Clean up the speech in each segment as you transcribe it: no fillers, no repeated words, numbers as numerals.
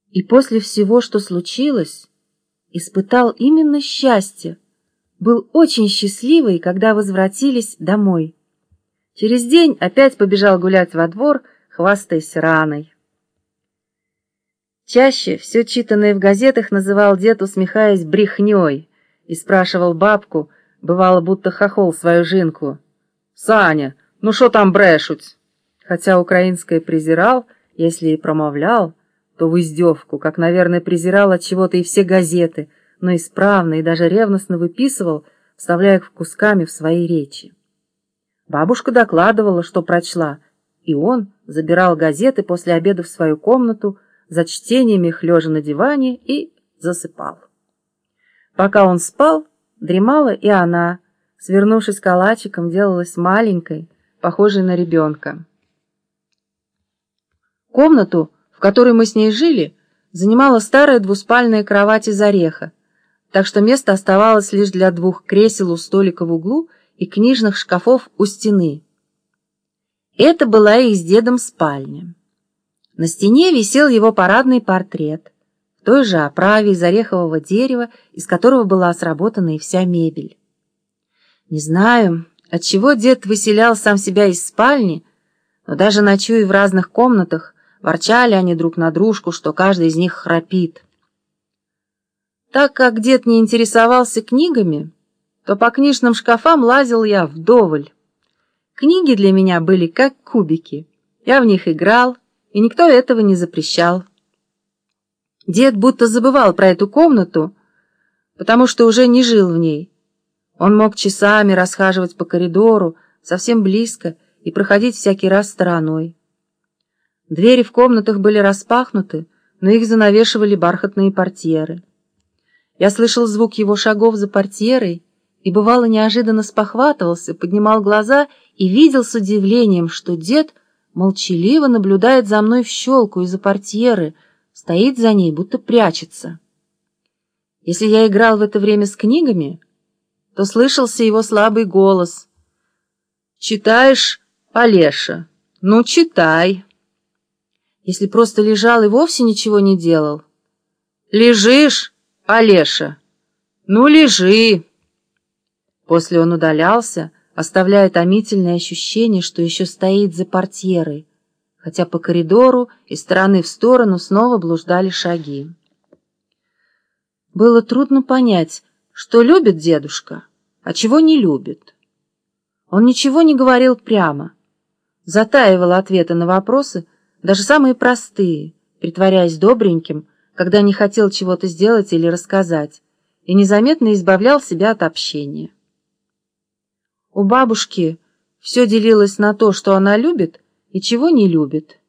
И после всего, что случилось, испытал именно счастье. Был очень счастливый, когда возвратились домой. Через день опять побежал гулять во двор, хвастаясь раной. Чаще все читанное в газетах называл дед, усмехаясь, брехней, и спрашивал бабку, бывало, будто хохол свою жинку: «Саня, ну шо там брешуть?» Хотя украинское презирал, если и промовлял, то в издевку, как, наверное, презирал от чего-то и все газеты, но исправно и даже ревностно выписывал, вставляя их кусками в свои речи. Бабушка докладывала, что прочла, и он забирал газеты после обеда в свою комнату, за чтением их лежа на диване, и засыпал. Пока он спал, дремала и она, свернувшись калачиком, делалась маленькой, похожей на ребенка. Комнату, в которой мы с ней жили, занимала старая двуспальная кровать из ореха, так что место оставалось лишь для 2 кресел у столика в углу и книжных шкафов у стены. Это была их с дедом спальня. На стене висел его парадный портрет, в той же оправе из орехового дерева, из которого была сработана и вся мебель. Не знаю, отчего дед выселял сам себя из спальни, но даже ночуя в разных комнатах, ворчали они друг на дружку, что каждый из них храпит. Так как дед не интересовался книгами, то по книжным шкафам лазил я вдоволь. Книги для меня были как кубики. Я в них играл, и никто этого не запрещал. Дед будто забывал про эту комнату, потому что уже не жил в ней. Он мог часами расхаживать по коридору, совсем близко, и проходить всякий раз стороной. Двери в комнатах были распахнуты, но их занавешивали бархатные портьеры. Я слышал звук его шагов за портьерой и, бывало, неожиданно спохватывался, поднимал глаза и видел с удивлением, что дед молчаливо наблюдает за мной в щелку из-за портьеры, стоит за ней, будто прячется. Если я играл в это время с книгами, то слышался его слабый голос: «Читаешь, Олеша? Ну, читай». Если просто лежал и вовсе ничего не делал: «Лежишь, Олеша? Ну, лежи». После он удалялся, оставляя томительное ощущение, что еще стоит за портьерой, хотя по коридору из стороны в сторону снова блуждали шаги. Было трудно понять, что любит дедушка, а чего не любит. Он ничего не говорил прямо, затаивал ответы на вопросы, даже самые простые, притворяясь добреньким, когда не хотел чего-то сделать или рассказать, и незаметно избавлял себя от общения. У бабушки все делилось на то, что она любит и чего не любит.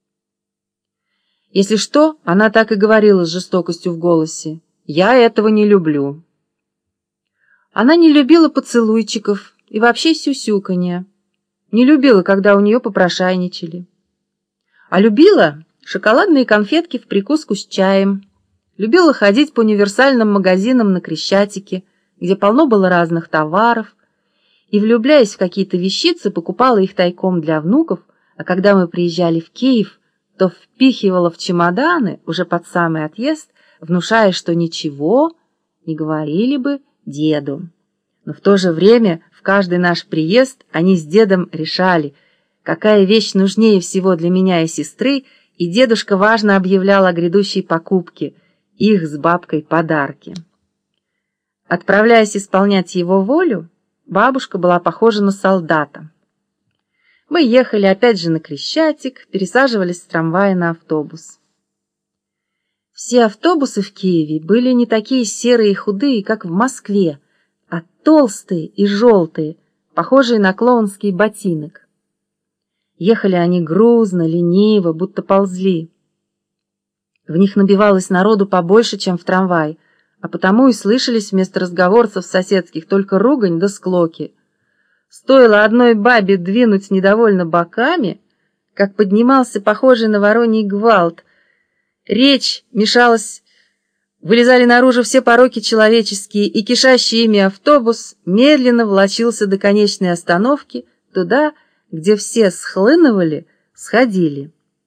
Если что, она так и говорила с жестокостью в голосе: «Я этого не люблю». Она не любила поцелуйчиков и вообще сюсюканья, не любила, когда у нее попрошайничали. А любила шоколадные конфетки в прикуску с чаем, любила ходить по универсальным магазинам на Крещатике, где полно было разных товаров, и, влюбляясь в какие-то вещицы, покупала их тайком для внуков, а когда мы приезжали в Киев, то впихивала в чемоданы уже под самый отъезд, внушая, что ничего не говорили бы деду. Но в то же время в каждый наш приезд они с дедом решали, какая вещь нужнее всего для меня и сестры, и дедушка важно объявлял о грядущей покупке, их с бабкой подарки. Отправляясь исполнять его волю, бабушка была похожа на солдата. Мы ехали опять же на Крещатик, пересаживались с трамвая на автобус. Все автобусы в Киеве были не такие серые и худые, как в Москве, а толстые и желтые, похожие на клоунский ботинок. Ехали они грузно, лениво, будто ползли. В них набивалось народу побольше, чем в трамвай, а потому и слышались вместо разговорцев соседских только ругань да склоки. Стоило одной бабе двинуть недовольно боками, как поднимался похожий на вороний гвалт. Речь мешалась, вылезали наружу все пороки человеческие, и кишащий ими автобус медленно влачился до конечной остановки, туда, где все схлынывали, сходили.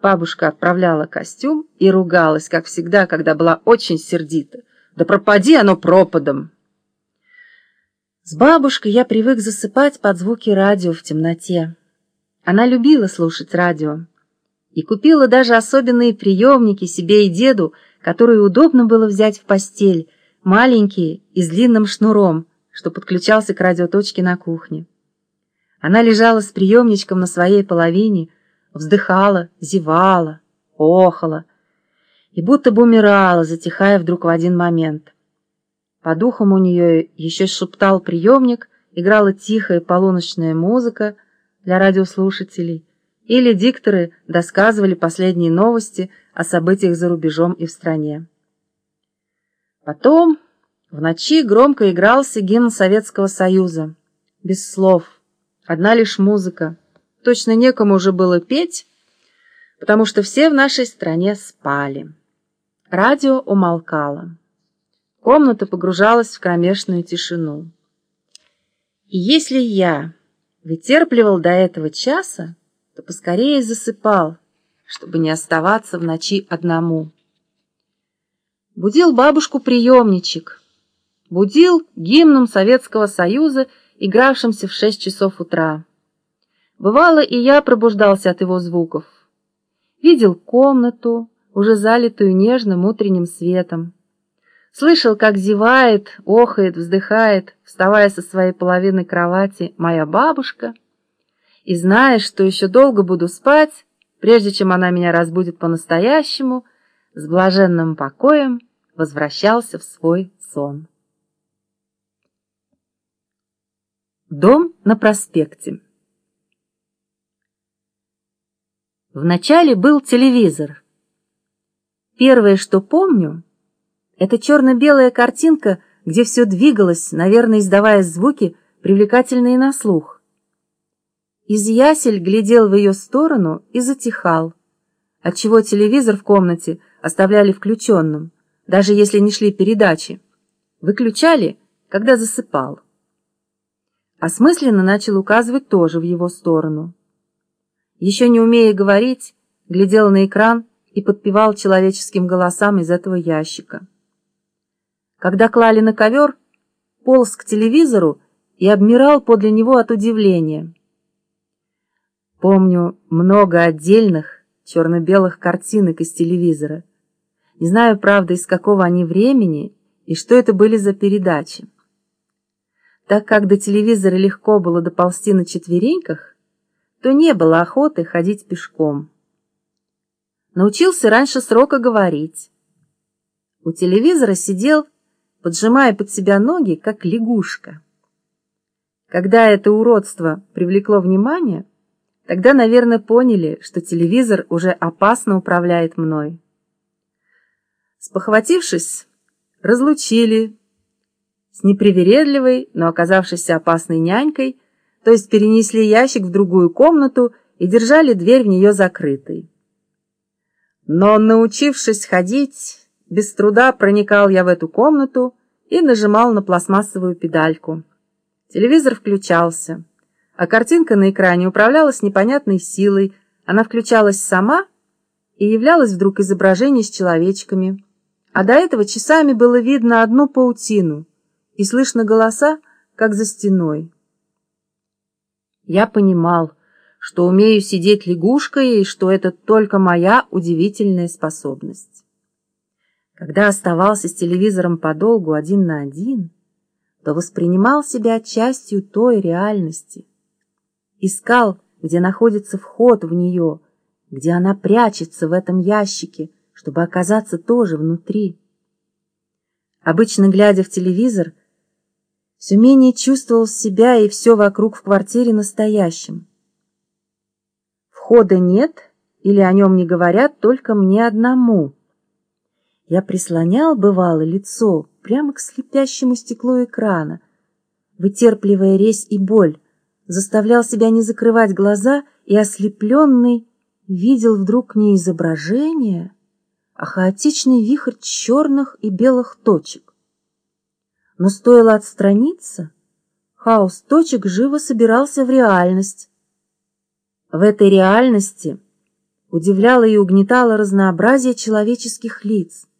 Бабушка отправляла костюм и ругалась, как всегда, когда была очень сердита. Да пропади оно пропадом! С бабушкой я привык засыпать под звуки радио в темноте. Она любила слушать радио и купила даже особенные приемники себе и деду, которые удобно было взять в постель, маленькие и с длинным шнуром, что подключался к радиоточке на кухне. Она лежала с приемничком на своей половине, вздыхала, зевала, охала и будто бы умирала, затихая вдруг в один момент. По духам у нее еще шептал приемник, играла тихая полуночная музыка для радиослушателей, или дикторы досказывали последние новости о событиях за рубежом и в стране. Потом в ночи громко игрался гимн Советского Союза, без слов, одна лишь музыка. Точно некому уже было петь, потому что все в нашей стране спали. Радио умолкало. Комната погружалась в кромешную тишину. И если я вытерпливал до этого часа, то поскорее засыпал, чтобы не оставаться в ночи одному. Будил бабушку приемничек, будил гимном Советского Союза, игравшимся в 6 часов утра. Бывало, и я пробуждался от его звуков. Видел комнату, уже залитую нежным утренним светом. Слышал, как зевает, охает, вздыхает, вставая со своей половины кровати, моя бабушка, и, зная, что еще долго буду спать, прежде чем она меня разбудит по-настоящему, с блаженным покоем возвращался в свой сон. Дом на проспекте. Вначале был телевизор. Первое, что помню, это черно-белая картинка, где все двигалось, наверное, издавая звуки, привлекательные на слух. Из ясель глядел в ее сторону и затихал, отчего телевизор в комнате оставляли включенным, даже если не шли передачи. Выключали, когда засыпал. Осмысленно начал указывать тоже в его сторону. Еще не умея говорить, глядел на экран и подпевал человеческим голосам из этого ящика. Когда клали на ковер, полз к телевизору и обмирал подле него от удивления. Помню много отдельных черно-белых картинок из телевизора. Не знаю, правда, из какого они времени и что это были за передачи. Так как до телевизора легко было доползти на четвереньках, то не было охоты ходить пешком. Научился раньше срока говорить. У телевизора сидел, поджимая под себя ноги, как лягушка. Когда это уродство привлекло внимание, тогда, наверное, поняли, что телевизор уже опасно управляет мной. Спохватившись, разлучили с непривередливой, но оказавшейся опасной нянькой, то есть перенесли ящик в другую комнату и держали дверь в нее закрытой. Но, научившись ходить, без труда проникал я в эту комнату и нажимал на пластмассовую педальку. Телевизор включался, а картинка на экране управлялась непонятной силой, она включалась сама и являлось вдруг изображение с человечками, а до этого часами было видно одну паутину и слышно голоса, как за стеной. Я понимал, что умею сидеть лягушкой и что это только моя удивительная способность. Когда оставался с телевизором подолгу один на один, то воспринимал себя частью той реальности. Искал, где находится вход в нее, где она прячется в этом ящике, чтобы оказаться тоже внутри. Обычно, глядя в телевизор, все менее чувствовал себя и все вокруг в квартире настоящим. Входа нет или о нем не говорят только мне одному. Я прислонял, бывало, лицо прямо к слепящему стеклу экрана, вытерпливая резь и боль, заставлял себя не закрывать глаза и, ослепленный, видел вдруг не изображение, а хаотичный вихрь черных и белых точек. Но стоило отстраниться, хаос точек живо собирался в реальность. В этой реальности удивляло и угнетало разнообразие человеческих лиц.